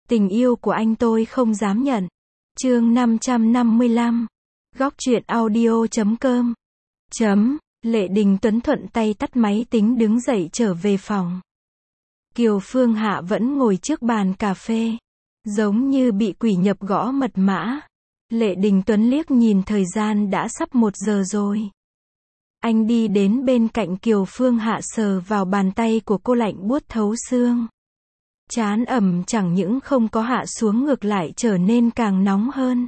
Tình yêu của anh tôi không dám nhận. Chương 555. Góc truyện audio.com. Lệ Đình Tuấn thuận tay tắt máy tính đứng dậy trở về phòng. Kiều Phương Hạ vẫn ngồi trước bàn cà phê, giống như bị quỷ nhập gõ mật mã. Lệ Đình Tuấn liếc nhìn thời gian đã sắp 1 giờ rồi. Anh đi đến bên cạnh Kiều Phương Hạ sờ vào bàn tay của cô lạnh buốt thấu xương. Trán ẩm chẳng những không có hạ xuống ngược lại trở nên càng nóng hơn.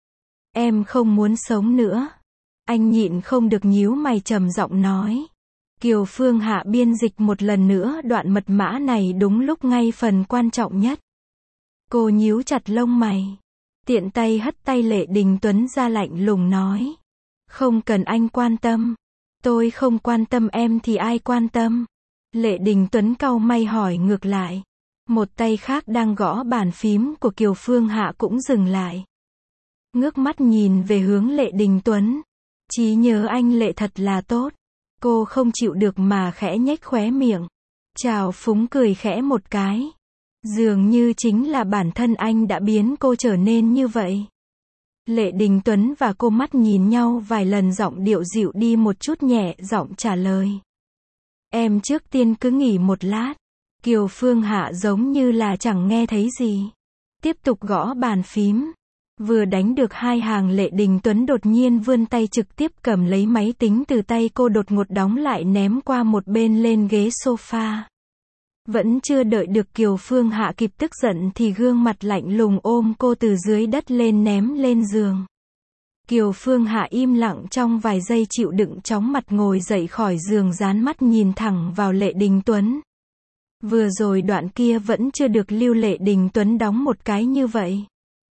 Em không muốn sống nữa. Anh nhịn không được nhíu mày trầm giọng nói. Kiều Phương Hạ biên dịch một lần nữa đoạn mật mã này đúng lúc ngay phần quan trọng nhất. Cô nhíu chặt lông mày. Tiện tay hất tay Lệ Đình Tuấn ra lạnh lùng nói. Không cần anh quan tâm. Tôi không quan tâm em thì ai quan tâm? Lệ Đình Tuấn cau mày hỏi ngược lại. Một tay khác đang gõ bàn phím của Kiều Phương Hạ cũng dừng lại. Ngước mắt nhìn về hướng Lệ Đình Tuấn. Trí nhớ anh Lệ thật là tốt. Cô không chịu được mà khẽ nhếch khóe miệng. Trào phúng cười khẽ một cái. Dường như chính là bản thân anh đã biến cô trở nên như vậy. Lệ Đình Tuấn và cô mắt nhìn nhau vài lần, giọng điệu dịu đi một chút, nhẹ giọng trả lời. Em trước tiên cứ nghỉ một lát. Kiều Phương Hạ giống như là chẳng nghe thấy gì. Tiếp tục gõ bàn phím. Vừa đánh được 2 hàng, Lệ Đình Tuấn đột nhiên vươn tay trực tiếp cầm lấy máy tính từ tay cô, đột ngột đóng lại ném qua một bên lên ghế sofa. Vẫn chưa đợi được Kiều Phương Hạ kịp tức giận thì gương mặt lạnh lùng ôm cô từ dưới đất lên ném lên giường. Kiều Phương Hạ im lặng trong vài giây, chịu đựng chóng mặt ngồi dậy khỏi giường, dán mắt nhìn thẳng vào Lệ Đình Tuấn. Vừa rồi đoạn kia vẫn chưa được lưu. Lệ Đình Tuấn đóng một cái như vậy.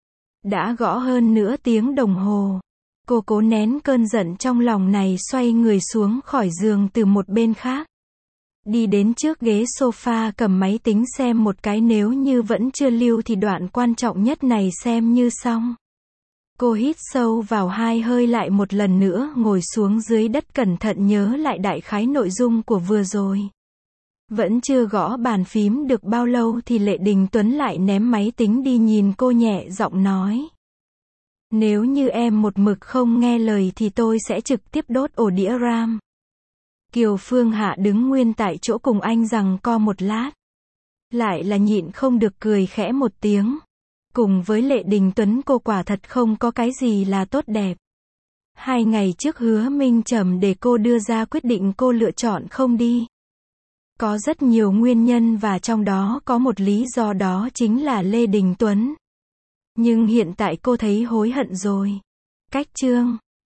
Đã gõ hơn nửa tiếng đồng hồ. Cô cố nén cơn giận trong lòng này, xoay người xuống khỏi giường từ một bên khác. Đi đến trước ghế sofa cầm máy tính xem một cái, nếu như vẫn chưa lưu thì đoạn quan trọng nhất này xem như xong. Cô hít sâu vào 2 hơi, lại một lần nữa ngồi xuống dưới đất cẩn thận nhớ lại đại khái nội dung của vừa rồi. Vẫn chưa gõ bàn phím được bao lâu thì Lệ Đình Tuấn lại ném máy tính đi, nhìn cô nhẹ giọng nói. Nếu như em một mực không nghe lời thì tôi sẽ trực tiếp đốt ổ đĩa RAM. Kiều Phương Hạ đứng nguyên tại chỗ cùng anh giằng co một lát. Lại là nhịn không được cười khẽ một tiếng. Cùng với Lệ Đình Tuấn, cô quả thật không có cái gì là tốt đẹp. 2 ngày trước Hứa Minh Trầm để cô đưa ra quyết định, cô lựa chọn không đi. Có rất nhiều nguyên nhân và trong đó có một lý do, đó chính là Lê Đình Tuấn. Nhưng hiện tại cô thấy hối hận rồi. Cách chương